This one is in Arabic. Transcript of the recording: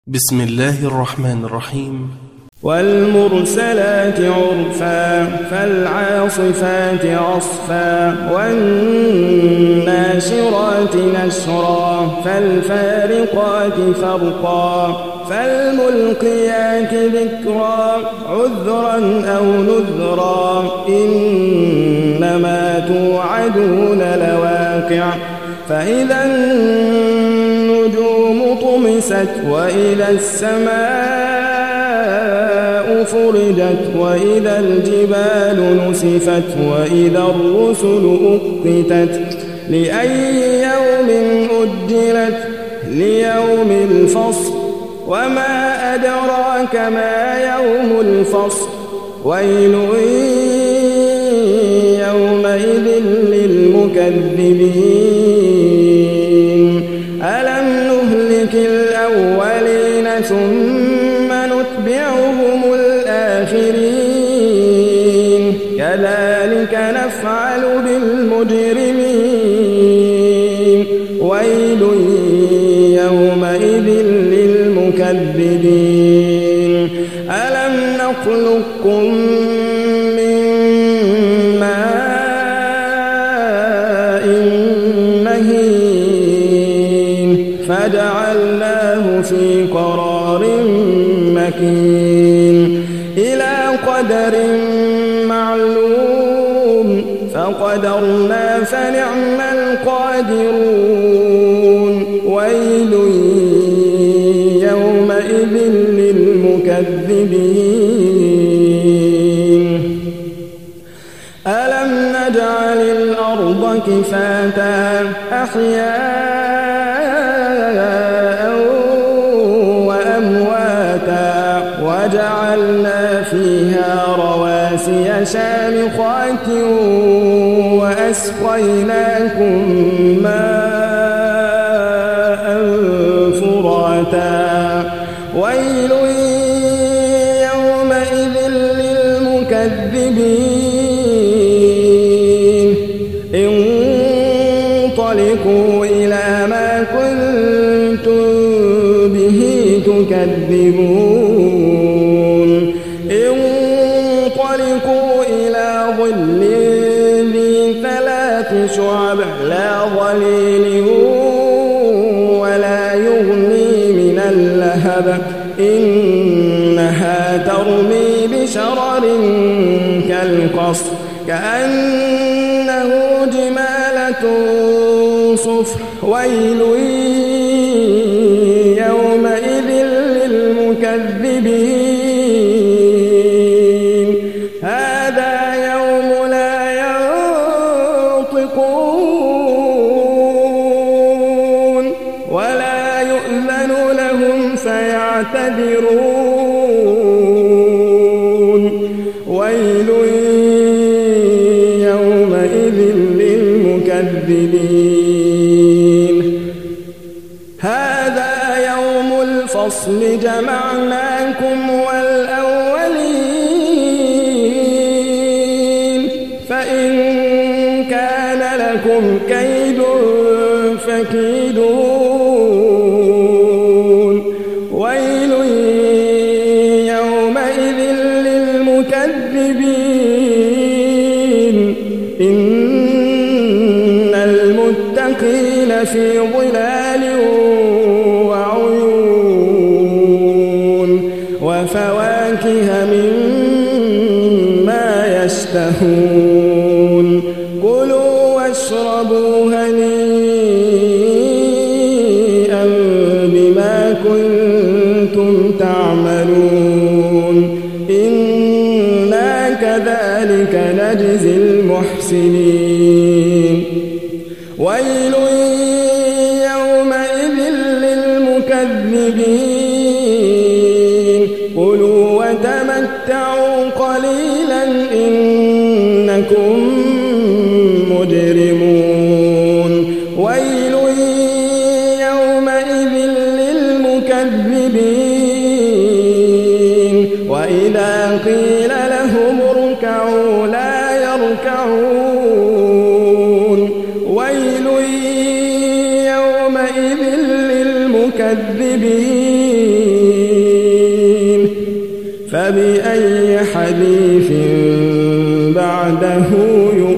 بسم الله الرحمن الرحيم. والمرسلات عرفا فالعاصفات عصفا والناشرات نشرا فالفارقات فرقا فالملقيات ذكرا عذرا أو نذرا إنما توعدون لواقع فإذا النجوم طمست وإذا السماء فرجت وإذا الجبال نسفت وإذا الرسل أقتت لأي يوم أجلت ليوم الفصل وما أدراك ما يوم الفصل ويل يومئذ للمكذبين ألم نهلك الأولين ثم نتبعهم الآخرين كذلك نفعل بالمجرمين ويل يومئذ للمكذبين ألم نخلقكم من ماء مهين فجعلناه في قرار مكين إلى قدر معلوم فقدرنا فنعم القادرون ويل يومئذ للمكذبين ألم نجعل الأرض كفاتا أحياء وأمواتا وجعلنا فيها رواسي شامخات وأسقيناكم ماء فراتا ويل يومئذ للمكذبين انطلقوا إلى ما كنتم به تكذبون انطلقوا إلى ظل ذي ثلاث شعب لا ظليل ولا يغني من اللهب إنها ترمي بشرر كالقصر كأنه جمالة صفر ويل يومئذ للمكذبين هذا يوم لا ينطقون ولا يؤذن لهم فيعتذرون ويل يومئذ للمكذبين هذا يوم الفصل جمعناكم والأولين فإن كان لكم كيد فكيدون ويل يومئذ للمكذبين إن المتقين في ظلال وعيون وفواكه مما يشتهون كلوا واشربوا هنيئا بما كنتم تعملون إنا كذلك نجزي المحسنين ويل يومئذ للمكذبين كلوا وتمتعوا قليلا إنكم مجرمون ويل يومئذ للمكذبين وإذا قيل لهم اركعوا لا يركعون ويل يومئذ للمكذبين فبأي حديث بعده يؤمنون